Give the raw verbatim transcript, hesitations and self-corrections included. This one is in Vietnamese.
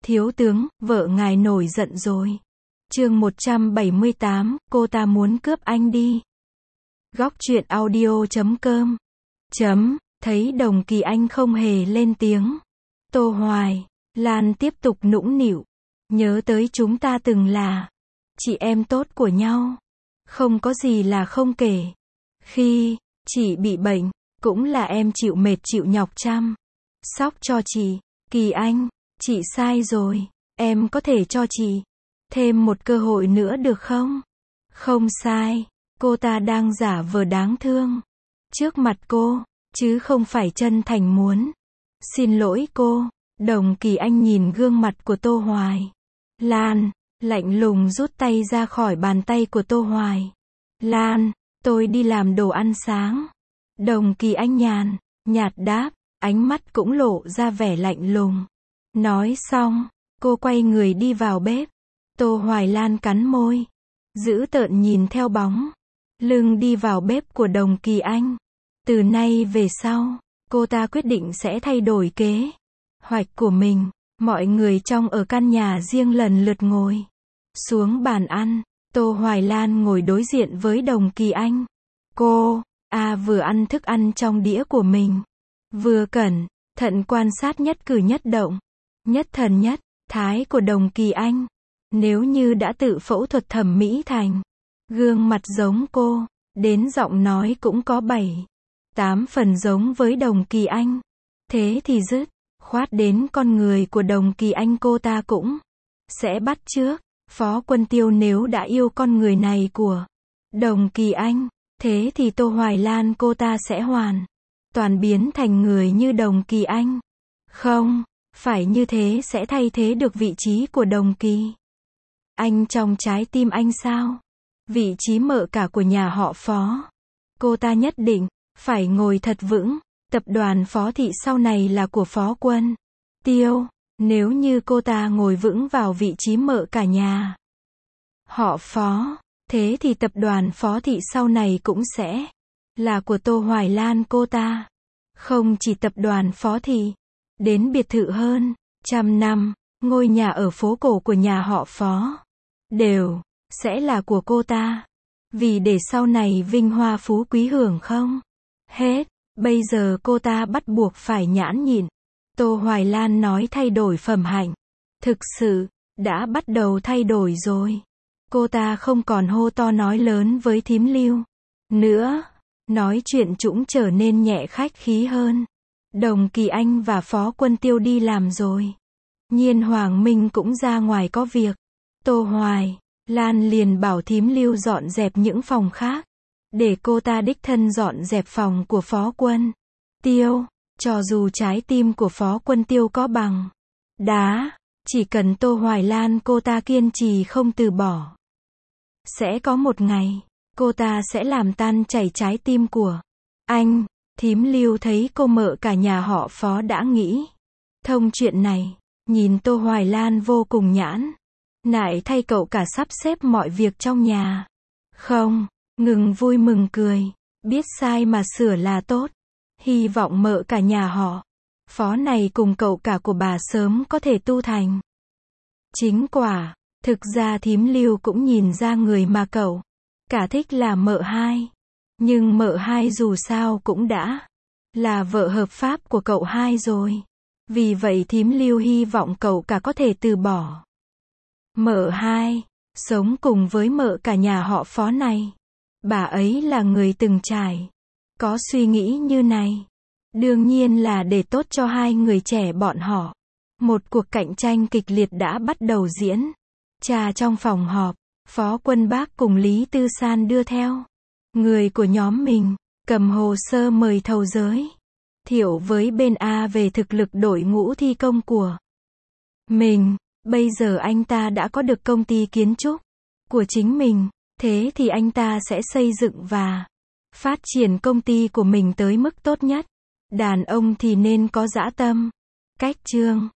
Thiếu tướng, vợ ngài nổi giận rồi. Chương một trăm bảy mươi tám, cô ta muốn cướp anh đi. Góc truyện audio chấm com. Chấm, thấy Đồng Kỳ Anh không hề lên tiếng. Tô Hoài Lan tiếp tục nũng nịu. Nhớ tới chúng ta từng là chị em tốt của nhau. Không có gì là không kể. Khi chị bị bệnh, cũng là em chịu mệt chịu nhọc chăm sóc cho chị. Kỳ Anh, chị sai rồi. Em có thể cho chị thêm một cơ hội nữa được không? Không sai. Cô ta đang giả vờ đáng thương trước mặt cô, chứ không phải chân thành muốn xin lỗi cô. Đồng Kỳ Anh nhìn gương mặt của Tô Hoài Lan, lạnh lùng rút tay ra khỏi bàn tay của Tô Hoài Lan. Tôi đi làm đồ ăn sáng. Đồng Kỳ Anh nhàn nhạt đáp, ánh mắt cũng lộ ra vẻ lạnh lùng. Nói xong, cô quay người đi vào bếp. Tô Hoài Lan cắn môi, dữ tợn nhìn theo bóng lưng đi vào bếp của Đồng Kỳ Anh. Từ nay về sau, cô ta quyết định sẽ thay đổi kế hoạch của mình. Mọi người trong ở căn nhà riêng lần lượt ngồi xuống bàn ăn. Tô Hoài Lan ngồi đối diện với Đồng Kỳ Anh. Cô A vừa ăn thức ăn trong đĩa của mình, vừa cẩn thận quan sát nhất cử nhất động, nhất thần nhất thái của Đồng Kỳ Anh. Nếu như đã tự phẫu thuật thẩm mỹ thành gương mặt giống cô, đến giọng nói cũng có bảy tám phần giống với Đồng Kỳ Anh, thế thì dứt khoát đến con người của Đồng Kỳ Anh cô ta cũng sẽ bắt chước. Phó Quân Tiêu nếu đã yêu con người này của Đồng Kỳ Anh, thế thì Tô Hoài Lan cô ta sẽ hoàn toàn biến thành người như Đồng Kỳ Anh. Không, phải như thế sẽ thay thế được vị trí của Đồng Kỳ Anh trong trái tim anh sao? Vị trí mợ cả của nhà họ Phó. Cô ta nhất định phải ngồi thật vững. Tập đoàn Phó Thị sau này là của Phó Quân Tiêu. Nếu như cô ta ngồi vững vào vị trí mợ cả nhà họ Phó, thế thì tập đoàn Phó Thị sau này cũng sẽ là của Tô Hoài Lan cô ta. Không chỉ tập đoàn Phó Thị, đến biệt thự hơn trăm năm, ngôi nhà ở phố cổ của nhà họ Phó đều sẽ là của cô ta. Vì để sau này vinh hoa phú quý hưởng không hết, bây giờ cô ta bắt buộc phải nhãn nhịn. Tô Hoài Lan nói thay đổi phẩm hạnh, thực sự đã bắt đầu thay đổi rồi. Cô ta không còn hô to nói lớn với thím Lưu nữa, nói chuyện cũng trở nên nhẹ khách khí hơn. Đồng Kỳ Anh và Phó Quân Tiêu đi làm rồi, Nhiên Hoàng Minh cũng ra ngoài có việc. Tô Hoài Lan liền bảo thím Lưu dọn dẹp những phòng khác, để cô ta đích thân dọn dẹp phòng của Phó Quân Tiêu. Cho dù trái tim của Phó Quân Tiêu có bằng đá, chỉ cần Tô Hoài Lan cô ta kiên trì không từ bỏ, sẽ có một ngày, cô ta sẽ làm tan chảy trái tim của anh. Thím Lưu thấy cô mợ cả nhà họ Phó đã nghĩ thông chuyện này, nhìn Tô Hoài Lan vô cùng nhãn nại thay cậu cả sắp xếp mọi việc trong nhà. Không, ngừng vui mừng cười, biết sai mà sửa là tốt. Hy vọng mợ cả nhà họ Phó này cùng cậu cả của bà sớm có thể tu thành chính quả. Thực ra thím Lưu cũng nhìn ra người mà cậu cả thích là mợ hai. Nhưng mợ hai dù sao cũng đã là vợ hợp pháp của cậu hai rồi. Vì vậy thím Lưu hy vọng cậu cả có thể từ bỏ mợ hai, sống cùng với mợ cả nhà họ Phó này. Bà ấy là người từng trải, có suy nghĩ như này, đương nhiên là để tốt cho hai người trẻ bọn họ. Một cuộc cạnh tranh kịch liệt đã bắt đầu diễn ra trong phòng họp. Phó Quân Bác cùng Lý Tư San đưa theo người của nhóm mình, cầm hồ sơ mời thầu giới thiệu với bên A về thực lực đội ngũ thi công của mình. Bây giờ anh ta đã có được công ty kiến trúc của chính mình, thế thì anh ta sẽ xây dựng và phát triển công ty của mình tới mức tốt nhất. Đàn ông thì nên có dã tâm, cách chương,